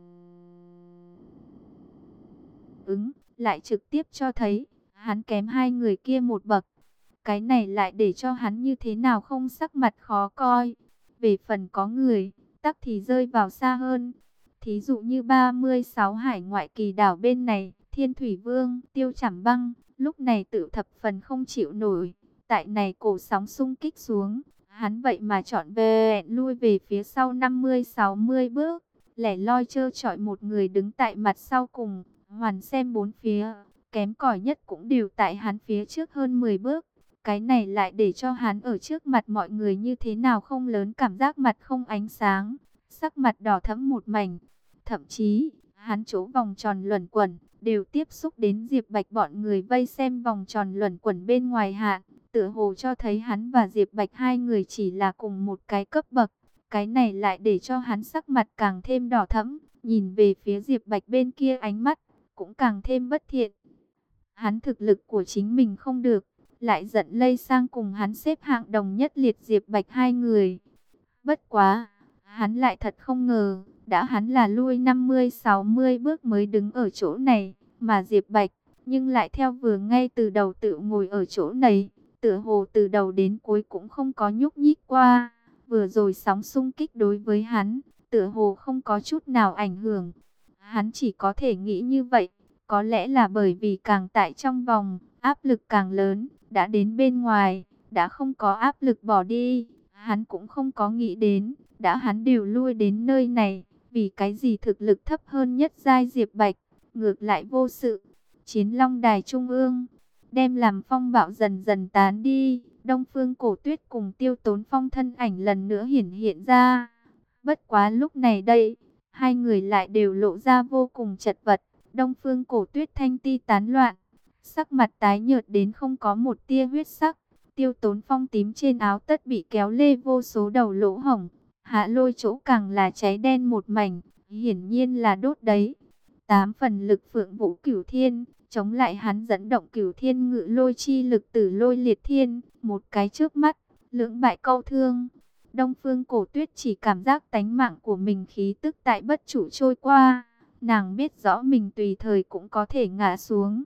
ứng, lại trực tiếp cho thấy hắn kém hai người kia một bậc. Cái này lại để cho hắn như thế nào không sắc mặt khó coi. Về phần có người, tắc thì rơi vào xa hơn. Thí dụ như 36 hải ngoại kỳ đảo bên này, Thiên Thủy Vương, Tiêu Trảm Băng, lúc này tự thập phần không chịu nổi. Tại này cổ sóng xung kích xuống, hắn vậy mà chọn vẹn lui về phía sau 50-60 bước, lẻ loi trơ trọi một người đứng tại mặt sau cùng, hoàn xem bốn phía, kém cỏi nhất cũng đều tại hắn phía trước hơn 10 bước. Cái này lại để cho hắn ở trước mặt mọi người như thế nào không lớn cảm giác mặt không ánh sáng, sắc mặt đỏ thẫm một mảnh. Thậm chí, hắn chỗ vòng tròn luẩn quẩn, đều tiếp xúc đến Diệp Bạch bọn người vây xem vòng tròn luẩn quẩn bên ngoài hạn. Tựa hồ cho thấy hắn và Diệp Bạch hai người chỉ là cùng một cái cấp bậc. Cái này lại để cho hắn sắc mặt càng thêm đỏ thẫm, nhìn về phía Diệp Bạch bên kia ánh mắt cũng càng thêm bất thiện. Hắn thực lực của chính mình không được, lại giận lây sang cùng hắn xếp hạng đồng nhất liệt Diệp Bạch hai người. Bất quá, hắn lại thật không ngờ, đã hắn là lui 50-60 bước mới đứng ở chỗ này, mà Diệp Bạch, nhưng lại theo vừa ngay từ đầu tự ngồi ở chỗ này, tựa hồ từ đầu đến cuối cũng không có nhúc nhích qua. Vừa rồi sóng xung kích đối với hắn, tựa hồ không có chút nào ảnh hưởng. Hắn chỉ có thể nghĩ như vậy, có lẽ là bởi vì càng tại trong vòng, áp lực càng lớn, đã đến bên ngoài, đã không có áp lực bỏ đi. Hắn cũng không có nghĩ đến, đã hắn đều lui đến nơi này, vì cái gì thực lực thấp hơn nhất giai Diệp Bạch, ngược lại vô sự. Chiến Long Đài Trung ương, đem làm phong bạo dần dần tán đi, Đông Phương Cổ Tuyết cùng Tiêu Tốn Phong thân ảnh lần nữa hiển hiện ra. Bất quá lúc này đây, hai người lại đều lộ ra vô cùng chật vật. Đông Phương Cổ Tuyết thanh ti tán loạn, sắc mặt tái nhợt đến không có một tia huyết sắc. Tiêu Tốn Phong tím trên áo tất bị kéo lê vô số đầu lỗ hổng, Hạ Lôi chỗ càng là cháy đen một mảnh, hiển nhiên là đốt đấy. 8 phần lực Phượng Vũ Cửu Thiên, chống lại hắn dẫn động Cửu Thiên Ngự Lôi chi lực Tử Lôi Liệt Thiên, một cái trước mắt, lưỡng bại câu thương. Đông Phương Cổ Tuyết chỉ cảm giác tánh mạng của mình khí tức tại bất chủ trôi qua, nàng biết rõ mình tùy thời cũng có thể ngã xuống,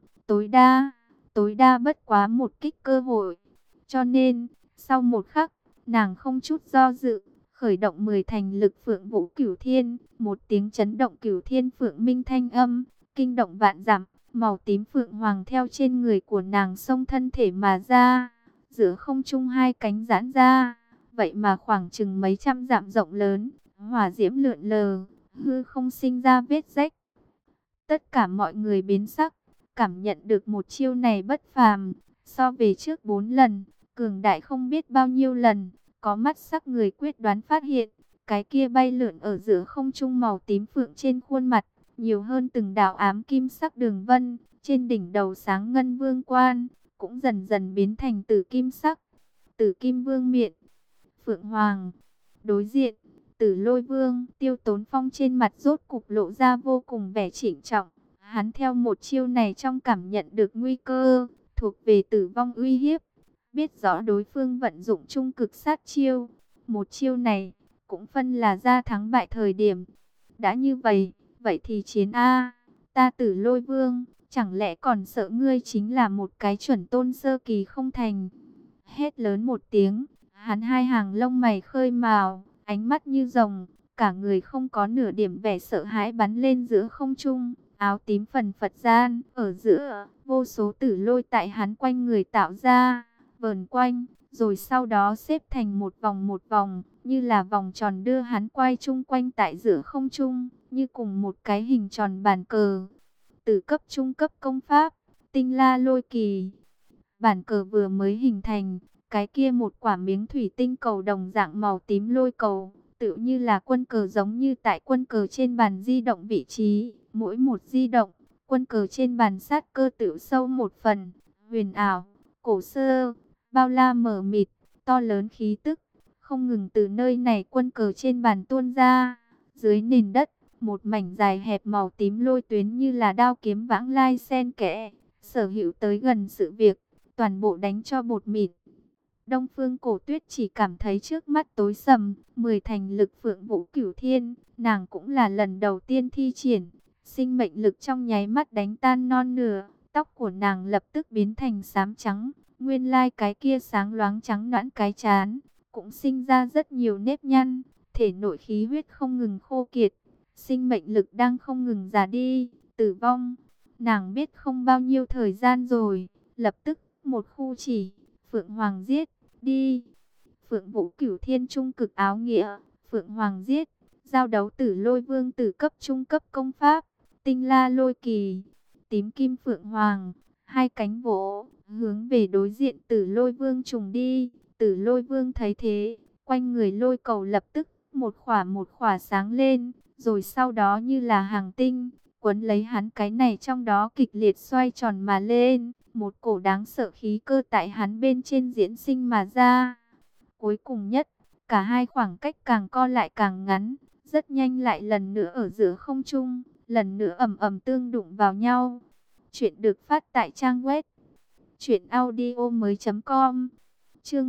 tối đa bất quá một kích cơ hội. Cho nên, sau một khắc, nàng không chút do dự, khởi động 10 thành lực Phượng Vũ Cửu Thiên, một tiếng chấn động Cửu Thiên Phượng Minh thanh âm, kinh động vạn dặm, màu tím phượng hoàng theo trên người của nàng xông thân thể mà ra, giữa không trung hai cánh giãn ra, vậy mà khoảng chừng mấy trăm dặm rộng lớn, hỏa diễm lượn lờ, hư không sinh ra vết rách. Tất cả mọi người biến sắc, cảm nhận được một chiêu này bất phàm, so về trước 4 lần, cường đại không biết bao nhiêu lần. Có mắt sắc người quyết đoán phát hiện, cái kia bay lượn ở giữa không trung màu tím phượng trên khuôn mặt, nhiều hơn từng đạo ám kim sắc đường vân, trên đỉnh đầu sáng ngân vương quan, cũng dần dần biến thành tử kim sắc. Tử kim vương miện, Phượng Hoàng, đối diện, Tử Lôi Vương, Tiêu Tốn Phong trên mặt rốt cục lộ ra vô cùng vẻ trịnh trọng. Hắn theo một chiêu này trong cảm nhận được nguy cơ, thuộc về tử vong uy hiếp. Biết rõ đối phương vận dụng trung cực sát chiêu, một chiêu này cũng phân là ra thắng bại thời điểm. Đã như vậy, vậy thì chiến a, ta Tử Lôi Vương, chẳng lẽ còn sợ ngươi chính là một cái chuẩn tôn sơ kỳ không thành? Hét lớn một tiếng, hắn hai hàng lông mày khơi mào, ánh mắt như rồng, cả người không có nửa điểm vẻ sợ hãi bắn lên giữa không trung, áo tím phần phật gian, ở giữa, vô số tử lôi tại hắn quanh người tạo ra, vờn quanh, rồi sau đó xếp thành một vòng, như là vòng tròn đưa hắn quay chung quanh tại giữa không trung, như cùng một cái hình tròn bàn cờ. Từ cấp trung cấp công pháp, tinh la lôi kỳ. Bản cờ vừa mới hình thành, cái kia một quả miếng thủy tinh cầu đồng dạng màu tím lôi cầu, tự như là quân cờ giống như tại quân cờ trên bàn di động vị trí, mỗi một di động, quân cờ trên bàn sát cơ tự sâu một phần, huyền ảo, cổ xưa, bao la mờ mịt, to lớn khí tức, không ngừng từ nơi này quân cờ trên bàn tuôn ra, dưới nền đất, một mảnh dài hẹp màu tím lôi tuyến như là đao kiếm vãng lai xen kẽ, sở hữu tới gần sự việc, toàn bộ đánh cho bột mịt. Đông Phương Cổ Tuyết chỉ cảm thấy trước mắt tối sầm, 10 thành lực Phượng Vũ Cửu Thiên, nàng cũng là lần đầu tiên thi triển, sinh mệnh lực trong nháy mắt đánh tan non nửa, tóc của nàng lập tức biến thành xám trắng, nguyên lai cái kia sáng loáng trắng nõn cái chán, cũng sinh ra rất nhiều nếp nhăn, thể nội khí huyết không ngừng khô kiệt, sinh mệnh lực đang không ngừng già đi, tử vong. Nàng biết không bao nhiêu thời gian rồi, lập tức một khu chỉ, Phượng Hoàng giết, đi. Phượng Vũ Cửu Thiên trung cực áo nghĩa, Phượng Hoàng giết, giao đấu tử lôi vương tử cấp trung cấp công pháp, tinh la lôi kỳ, tím kim Phượng Hoàng, hai cánh vỗ, hướng về đối diện tử lôi vương trùng đi. Tử lôi vương thấy thế, quanh người lôi cầu lập tức một khỏa sáng lên, rồi sau đó như là hàng tinh, quấn lấy hắn cái này trong đó kịch liệt xoay tròn mà lên, một cổ đáng sợ khí cơ tại hắn bên trên diễn sinh mà ra. Cuối cùng nhất, cả hai khoảng cách càng co lại càng ngắn, rất nhanh lại lần nữa ở giữa không trung, lần nữa ầm ầm tương đụng vào nhau. Chuyện được phát tại trang web truyệnaudiomoi.com. Chương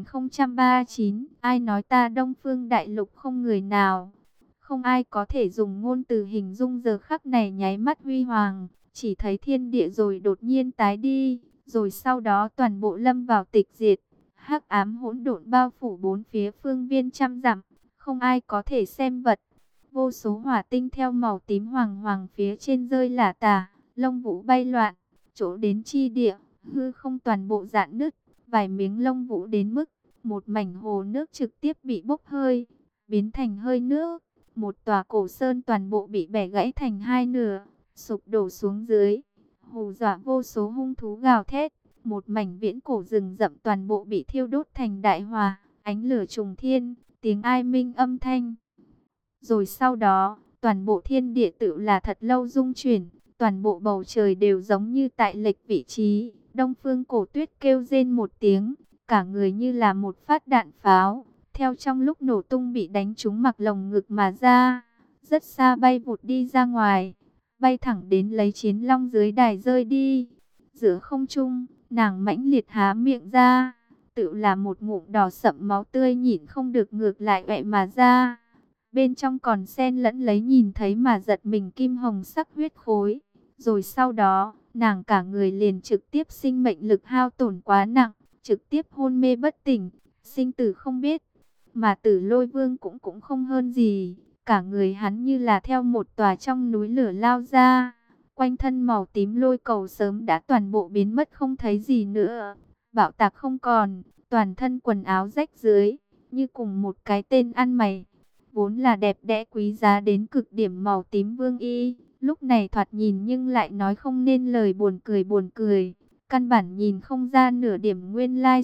1039, ai nói ta Đông Phương Đại Lục không người nào. Không ai có thể dùng ngôn từ hình dung giờ khắc này nháy mắt huy hoàng, chỉ thấy thiên địa rồi đột nhiên tái đi, rồi sau đó toàn bộ lâm vào tịch diệt. Hắc ám hỗn độn bao phủ bốn phía phương viên trăm dặm, không ai có thể xem vật. Vô số hỏa tinh theo màu tím hoàng hoàng phía trên rơi lả tả, lông vũ bay loạn, chỗ đến chi địa, hư không toàn bộ rạn nứt, vài miếng lông vũ đến mức một mảnh hồ nước trực tiếp bị bốc hơi, biến thành hơi nước. Một tòa cổ sơn toàn bộ bị bẻ gãy thành hai nửa, sụp đổ xuống dưới, hù dọa vô số hung thú gào thét. Một mảnh viễn cổ rừng rậm toàn bộ bị thiêu đốt thành đại hỏa, ánh lửa trùng thiên, tiếng ai minh âm thanh. Rồi sau đó, toàn bộ thiên địa tự là thật lâu rung chuyển, toàn bộ bầu trời đều giống như tại lệch vị trí. Đông Phương Cổ Tuyết kêu rên một tiếng, cả người như là một phát đạn pháo, theo trong lúc nổ tung bị đánh trúng mặc lồng ngực mà ra, rất xa bay vụt đi ra ngoài, bay thẳng đến lấy Chiến Long dưới đài rơi đi. Giữa không trung, nàng mãnh liệt há miệng ra, tự là một ngụm đỏ sậm máu tươi nhịn không được ngược lại ọe mà ra. Bên trong còn xen lẫn lấy nhìn thấy mà giật mình kim hồng sắc huyết khối. Rồi sau đó, nàng cả người liền trực tiếp sinh mệnh lực hao tổn quá nặng, trực tiếp hôn mê bất tỉnh, sinh tử không biết. Mà Tử Lôi Vương cũng không hơn gì, cả người hắn như là theo một tòa trong núi lửa lao ra. Quanh thân màu tím lôi cầu sớm đã toàn bộ biến mất không thấy gì nữa. Bạo tạc không còn, toàn thân quần áo rách rưới, như cùng một cái tên ăn mày. Vốn là đẹp đẽ quý giá đến cực điểm màu tím vương y, lúc này thoạt nhìn nhưng lại nói không nên lời, buồn cười. Căn bản nhìn không ra nửa điểm nguyên lai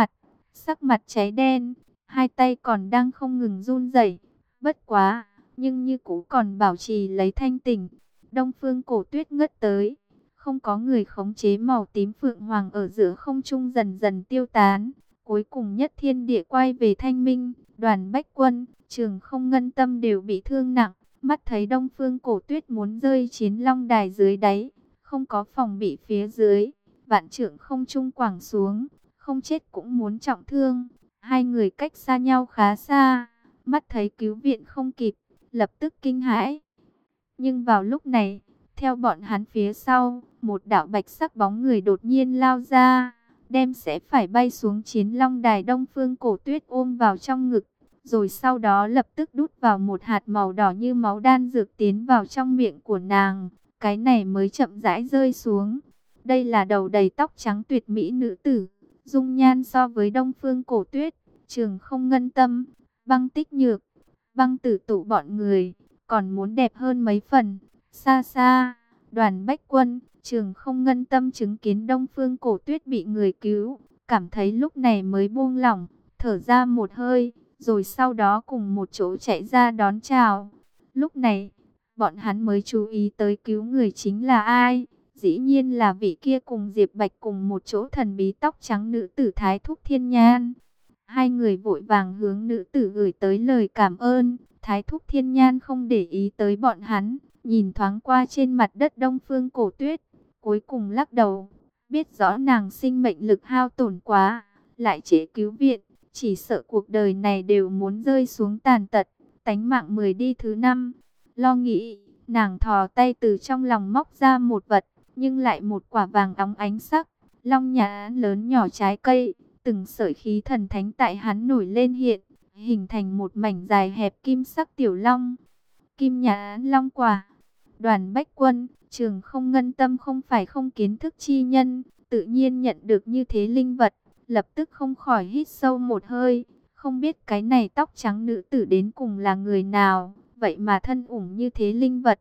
sắc mặt cháy đen, hai tay còn đang không ngừng run rẩy. Bất quá, nhưng như cũ còn bảo trì lấy thanh tỉnh. Đông Phương Cổ Tuyết ngất tới, không có người khống chế màu tím Phượng Hoàng ở giữa không trung dần dần tiêu tán. Cuối cùng nhất thiên địa quay về thanh minh, Đoàn Bách Quân, Trường Không Ngân Tâm đều bị thương nặng. Mắt thấy Đông Phương Cổ Tuyết muốn rơi Chiến Long đài dưới đáy, không có phòng bị phía dưới, vạn trượng không trung quẳng xuống, không chết cũng muốn trọng thương. Hai người cách xa nhau khá xa, mắt thấy cứu viện không kịp, lập tức kinh hãi. Nhưng vào lúc này, theo bọn hắn phía sau, một đạo bạch sắc bóng người đột nhiên lao ra, đem sẽ phải bay xuống Chiến Long đài. Đông Phương Cổ Tuyết ôm vào trong ngực, rồi sau đó lập tức đút vào một hạt màu đỏ như máu đan dược tiến vào trong miệng của nàng. cái này mới chậm rãi rơi xuống. Đây là đầu đầy tóc trắng tuyệt mỹ nữ tử, dung nhan so với Đông Phương Cổ Tuyết, Trường Không Ngân Tâm, Băng Tích Nhược, Băng Tử Tụ bọn người còn muốn đẹp hơn mấy phần. Xa xa, Đoàn Bách Quân, Trường Không Ngân Tâm chứng kiến Đông Phương Cổ Tuyết bị người cứu, cảm thấy lúc này mới buông lỏng, thở ra một hơi, rồi sau đó cùng một chỗ chạy ra đón chào. Lúc này, bọn hắn mới chú ý tới cứu người chính là ai. Dĩ nhiên là vị kia cùng Diệp Bạch cùng một chỗ thần bí tóc trắng nữ tử Thái Thúc Thiên Nhan. Hai người vội vàng hướng nữ tử gửi tới lời cảm ơn. Thái Thúc Thiên Nhan không để ý tới bọn hắn, nhìn thoáng qua trên mặt đất Đông Phương Cổ Tuyết, cuối cùng lắc đầu, biết rõ nàng sinh mệnh lực hao tổn quá, lại trễ cứu viện, chỉ sợ cuộc đời này đều muốn rơi xuống tàn tật, tánh mạng 10 đi thứ 5. Lo nghĩ, nàng thò tay từ trong lòng móc ra một vật, nhưng lại một quả vàng óng ánh sắc, long nhãn lớn nhỏ trái cây, từng sợi khí thần thánh tại hắn nổi lên hiện, hình thành một mảnh dài hẹp kim sắc tiểu long. Kim nhãn long quả. Đoàn Bách Quân, Trường Không Ngân Tâm không phải không kiến thức chi nhân, tự nhiên nhận được như thế linh vật, lập tức không khỏi hít sâu một hơi, không biết cái này tóc trắng nữ tử đến cùng là người nào, vậy mà thân ủng như thế linh vật.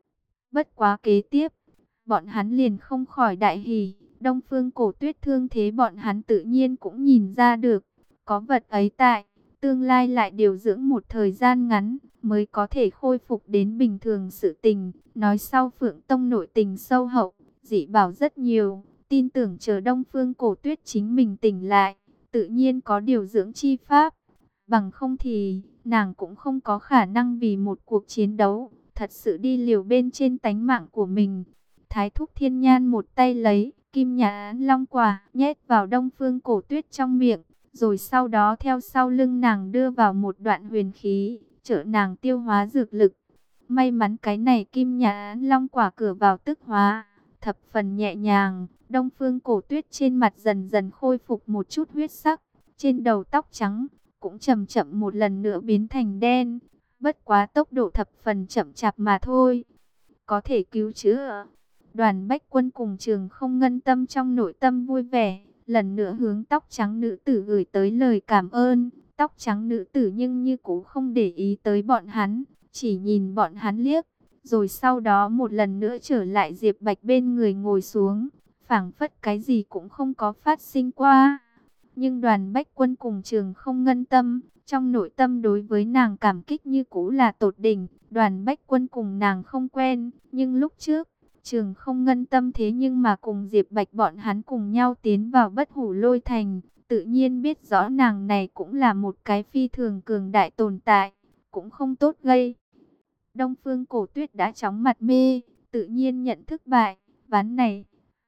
Bất quá kế tiếp, bọn hắn liền không khỏi đại hỉ, Đông Phương Cổ Tuyết thương thế bọn hắn tự nhiên cũng nhìn ra được, có vật ấy tại, tương lai lại điều dưỡng một thời gian ngắn, mới có thể khôi phục đến bình thường sự tình. Nói sau Phượng Tông nội tình sâu hậu, dị bảo rất nhiều, tin tưởng chờ Đông Phương Cổ Tuyết chính mình tỉnh lại, tự nhiên có điều dưỡng chi pháp. Bằng không thì, nàng cũng không có khả năng vì một cuộc chiến đấu, thật sự đi liều bên trên tánh mạng của mình. Thái Thúc Thiên Nhan một tay lấy kim nhãn long quả nhét vào Đông Phương Cổ Tuyết trong miệng, rồi sau đó theo sau lưng nàng đưa vào một đoạn huyền khí, trợ nàng tiêu hóa dược lực. May mắn cái này kim nhãn long quả cửa vào tức hóa, thập phần nhẹ nhàng. Đông Phương Cổ Tuyết trên mặt dần dần khôi phục một chút huyết sắc, trên đầu tóc trắng cũng chậm chậm một lần nữa biến thành đen, bất quá tốc độ thập phần chậm chạp mà thôi. Có thể cứu chữa. Đoàn Bách Quân cùng Trường Không Ngân Tâm trong nội tâm vui vẻ, lần nữa hướng tóc trắng nữ tử gửi tới lời cảm ơn. Tóc trắng nữ tử nhưng như cũ không để ý tới bọn hắn, chỉ nhìn bọn hắn liếc, rồi sau đó một lần nữa trở lại Diệp Bạch bên người ngồi xuống, phảng phất cái gì cũng không có phát sinh qua. Nhưng Đoàn Bách Quân cùng Trường Không Ngân Tâm, trong nội tâm đối với nàng cảm kích như cũ là tột đỉnh. Đoàn Bách Quân cùng nàng không quen, nhưng lúc trước, Trường Không Ngân Tâm thế nhưng mà cùng Diệp Bạch bọn hắn cùng nhau tiến vào Bất Hủ Lôi Thành, tự nhiên biết rõ nàng này cũng là một cái phi thường cường đại tồn tại, cũng không tốt gây. Đông Phương Cổ Tuyết đã chóng mặt mê, tự nhiên nhận thức bại, ván này,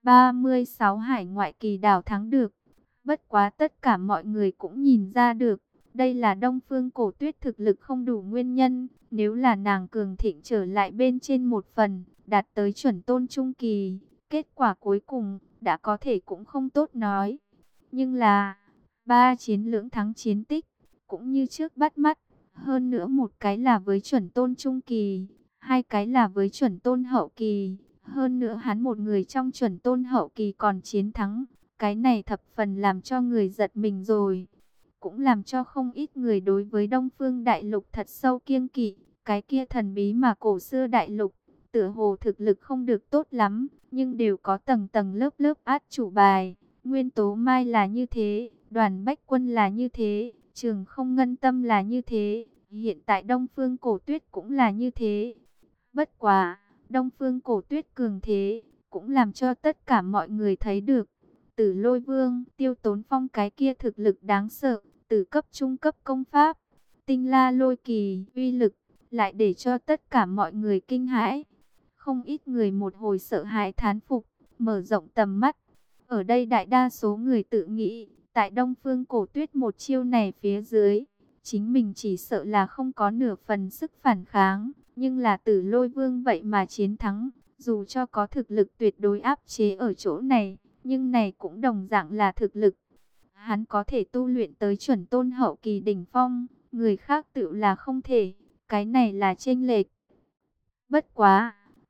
36 hải ngoại kỳ đảo thắng được. Bất quá tất cả mọi người cũng nhìn ra được, đây là Đông Phương Cổ Tuyết thực lực không đủ nguyên nhân, nếu là nàng cường thịnh trở lại bên trên một phần, đạt tới chuẩn tôn trung kỳ, kết quả cuối cùng đã có thể cũng không tốt nói. Nhưng là 3 chiến lưỡng thắng chiến tích, cũng như trước bắt mắt, hơn nữa một cái là với chuẩn tôn trung kỳ, hai cái là với chuẩn tôn hậu kỳ, hơn nữa hắn một người trong chuẩn tôn hậu kỳ còn chiến thắng, cái này thập phần làm cho người giật mình rồi, cũng làm cho không ít người đối với Đông Phương Đại Lục thật sâu kiêng kỵ, cái kia thần bí mà cổ xưa đại lục, tựa hồ thực lực không được tốt lắm, nhưng đều có tầng tầng lớp lớp át chủ bài. Nguyên Tố Mai là như thế, Đoàn Bách Quân là như thế, Trường Không Ngân Tâm là như thế, hiện tại Đông Phương Cổ Tuyết cũng là như thế. Bất quá, Đông Phương Cổ Tuyết cường thế, cũng làm cho tất cả mọi người thấy được. Tử Lôi Vương, Tiêu Tốn Phong cái kia thực lực đáng sợ, từ cấp trung cấp công pháp, Tinh La Lôi Kỳ, uy lực, lại để cho tất cả mọi người kinh hãi. Không ít người một hồi sợ hãi thán phục, mở rộng tầm mắt. Ở đây đại đa số người tự nghĩ, tại Đông Phương Cổ Tuyết một chiêu này phía dưới, chính mình chỉ sợ là không có nửa phần sức phản kháng, nhưng là Tử Lôi Vương vậy mà chiến thắng, dù cho có thực lực tuyệt đối áp chế ở chỗ này, nhưng này cũng đồng dạng là thực lực. Hắn có thể tu luyện tới chuẩn tôn hậu kỳ đỉnh phong, người khác tự là không thể, cái này là chênh lệch. Bất quá,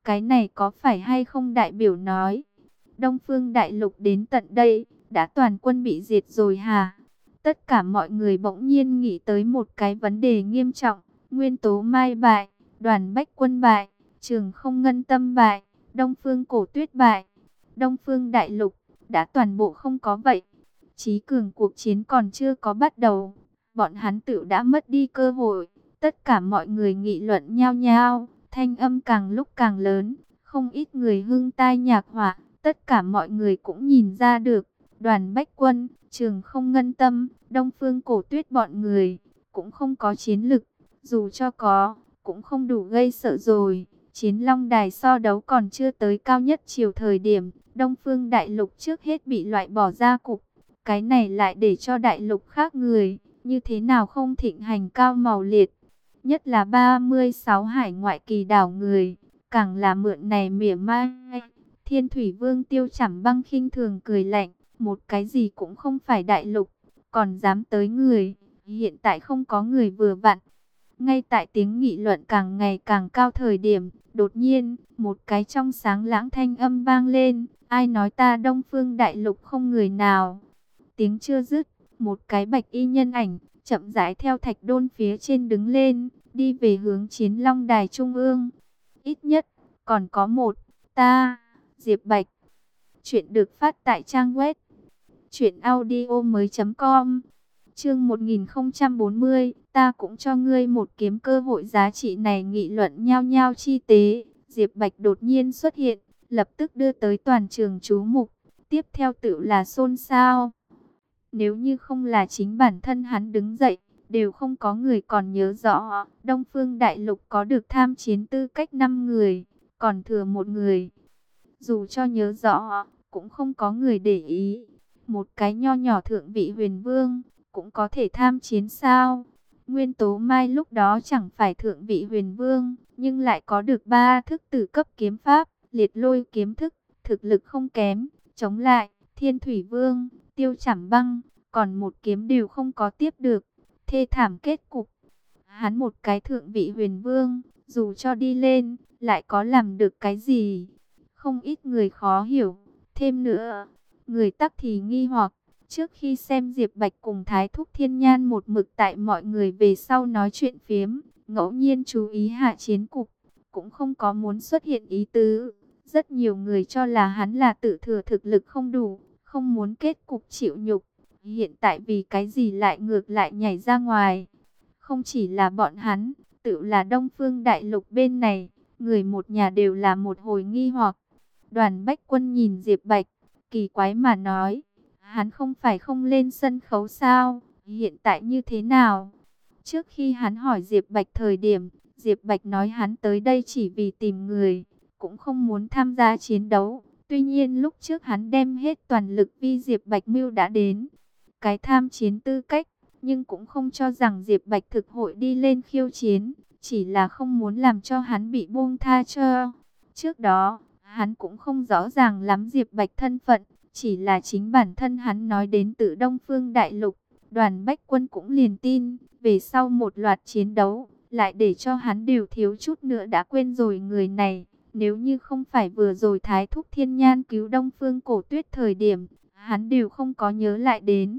Cái này có phải hay không đại biểu nói, Đông Phương Đại Lục đến tận đây, đã toàn quân bị diệt rồi hả? Tất cả mọi người bỗng nhiên nghĩ tới một cái vấn đề nghiêm trọng. Nguyên Tố Mai bại, Đoàn Bách Quân bại, Trường Không Ngân Tâm bại, Đông Phương Cổ Tuyết bại. Đông Phương Đại Lục đã toàn bộ không có vậy. Chí cường cuộc chiến còn chưa có bắt đầu, bọn hắn tự đã mất đi cơ hội. Tất cả mọi người nghị luận nhao nhao, thanh âm càng lúc càng lớn, không ít người hưng tai nhạc họa. Tất cả mọi người cũng nhìn ra được, Đoàn Bách Quân, Trường Không Ngân Tâm, Đông Phương Cổ Tuyết bọn người cũng không có chiến lực, dù cho có, cũng không đủ gây sợ rồi. Chiến Long Đài so đấu còn chưa tới cao nhất chiều thời điểm, Đông Phương Đại Lục trước hết bị loại bỏ ra cục. Cái này lại để cho đại lục khác người, như thế nào không thịnh hành cao màu liệt. Nhất là 36 hải ngoại kỳ đảo người, càng là mượn này mỉa mai. Thiên Thủy Vương Tiêu Chảm Băng khinh thường cười lạnh, một cái gì cũng không phải đại lục, còn dám tới người, hiện tại không có người vừa vặn. Ngay tại tiếng nghị luận càng ngày càng cao thời điểm, đột nhiên, một cái trong sáng lãng thanh âm vang lên, ai nói ta Đông Phương Đại Lục không người nào. Tiếng chưa dứt, một cái bạch y nhân ảnh, chậm rãi theo thạch đôn phía trên đứng lên, đi về hướng Chiến Long Đài Trung ương. Ít nhất, còn có một, ta, Diệp Bạch. Chuyện được phát tại trang web truyệnaudiomoi.com. Chương 1040, ta cũng cho ngươi một kiếm cơ hội giá trị này nghị luận nhao nhao chi tế. Diệp Bạch đột nhiên xuất hiện, lập tức đưa tới toàn trường chú mục. Tiếp theo tự là xôn xao. Nếu như không là chính bản thân hắn đứng dậy, đều không có người còn nhớ rõ. Đông Phương Đại Lục có được tham chiến tư cách 5 người, còn thừa một người. Dù cho nhớ rõ, cũng không có người để ý. Một cái nho nhỏ thượng vị huyền vương, cũng có thể tham chiến sao? Nguyên Tố Mai lúc đó chẳng phải thượng vị huyền vương, nhưng lại có được 3 thức tử cấp kiếm pháp, liệt lôi kiếm thức, thực lực không kém. Chống lại, Thiên Thủy Vương, Tiêu Chảm Băng, còn một kiếm đều không có tiếp được. Thê thảm kết cục. Hắn một cái thượng vị huyền vương, dù cho đi lên, lại có làm được cái gì? Không ít người khó hiểu. Thêm nữa, người tắc thì nghi hoặc. Trước khi xem Diệp Bạch cùng Thái Thúc Thiên Nhan một mực tại mọi người về sau nói chuyện phiếm, ngẫu nhiên chú ý hạ chiến cục, cũng không có muốn xuất hiện ý tứ. Rất nhiều người cho là hắn là tự thừa thực lực không đủ, không muốn kết cục chịu nhục. Hiện tại vì cái gì lại ngược lại nhảy ra ngoài? Không chỉ là bọn hắn, tự là Đông Phương Đại Lục bên này, người một nhà đều là một hồi nghi hoặc. Đoàn Bách Quân nhìn Diệp Bạch, kỳ quái mà nói, hắn không phải không lên sân khấu sao, hiện tại như thế nào? Trước khi hắn hỏi Diệp Bạch thời điểm, Diệp Bạch nói hắn tới đây chỉ vì tìm người, cũng không muốn tham gia chiến đấu. Tuy nhiên lúc trước hắn đem hết toàn lực vì Diệp Bạch mưu đã đến cái tham chiến tư cách, nhưng cũng không cho rằng Diệp Bạch thực hội đi lên khiêu chiến, chỉ là không muốn làm cho hắn bị buông tha cho. Trước đó, hắn cũng không rõ ràng lắm Diệp Bạch thân phận, chỉ là chính bản thân hắn nói đến từ Đông Phương Đại Lục. Đoàn Bách Quân cũng liền tin, về sau một loạt chiến đấu, lại để cho hắn đều thiếu chút nữa đã quên rồi người này. Nếu như không phải vừa rồi Thái Thúc Thiên Nhan cứu Đông Phương Cổ Tuyết thời điểm, hắn đều không có nhớ lại đến.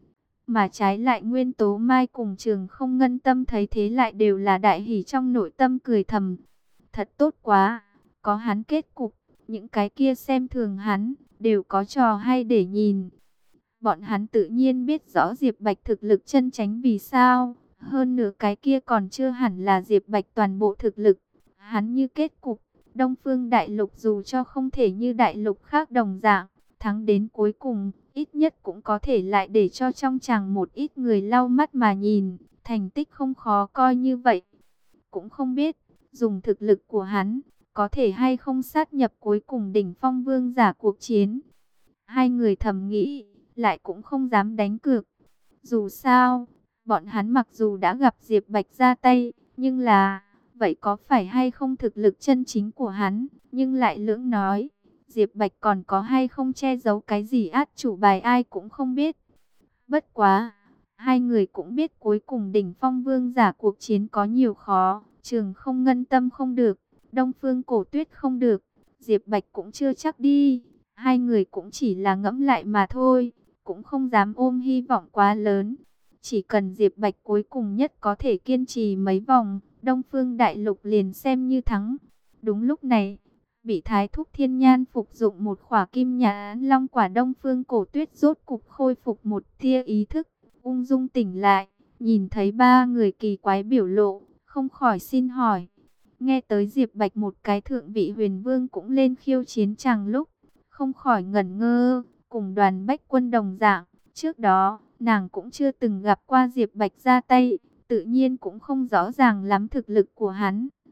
Mà trái lại Nguyên Tố Mai cùng Trường Không Ngân Tâm thấy thế lại đều là đại hỉ trong nội tâm cười thầm. Thật tốt quá, có hắn kết cục, những cái kia xem thường hắn, đều có trò hay để nhìn. Bọn hắn tự nhiên biết rõ Diệp Bạch thực lực chân chánh vì sao, hơn nữa cái kia còn chưa hẳn là Diệp Bạch toàn bộ thực lực. Hắn như kết cục, Đông Phương Đại Lục dù cho không thể như đại lục khác đồng dạng, thắng đến cuối cùng, ít nhất cũng có thể lại để cho trong chàng một ít người lau mắt mà nhìn, thành tích không khó coi như vậy. Cũng không biết, dùng thực lực của hắn, có thể hay không sát nhập cuối cùng đỉnh phong vương giả cuộc chiến. Hai người thầm nghĩ, lại cũng không dám đánh cược. Dù sao, bọn hắn mặc dù đã gặp Diệp Bạch ra tay, nhưng là, vậy có phải hay không thực lực chân chính của hắn, nhưng lại lưỡng nói. Diệp Bạch còn có hay không che giấu cái gì át chủ bài ai cũng không biết. Bất quá, hai người cũng biết cuối cùng đỉnh phong vương giả cuộc chiến có nhiều khó, Trường Không Ngân Tâm không được, Đông Phương Cổ Tuyết không được, Diệp Bạch cũng chưa chắc đi. Hai người cũng chỉ là ngẫm lại mà thôi, cũng không dám ôm hy vọng quá lớn. Chỉ cần Diệp Bạch cuối cùng nhất có thể kiên trì mấy vòng, Đông Phương Đại Lục liền xem như thắng. Đúng lúc này, bị Thái Thúc Thiên Nhan phục dụng một khỏa kim nhãn long quả, Đông Phương Cổ Tuyết rốt cục khôi phục một tia ý thức, ung dung tỉnh lại, nhìn thấy ba người kỳ quái biểu lộ, không khỏi xin hỏi. Nghe tới Diệp Bạch một cái thượng vị huyền vương cũng lên khiêu chiến chàng lúc, không khỏi ngẩn ngơ, cùng Đoàn Bách Quân đồng dạng. Trước đó, nàng cũng chưa từng gặp qua Diệp Bạch ra tay, tự nhiên cũng không rõ ràng lắm thực lực của hắn.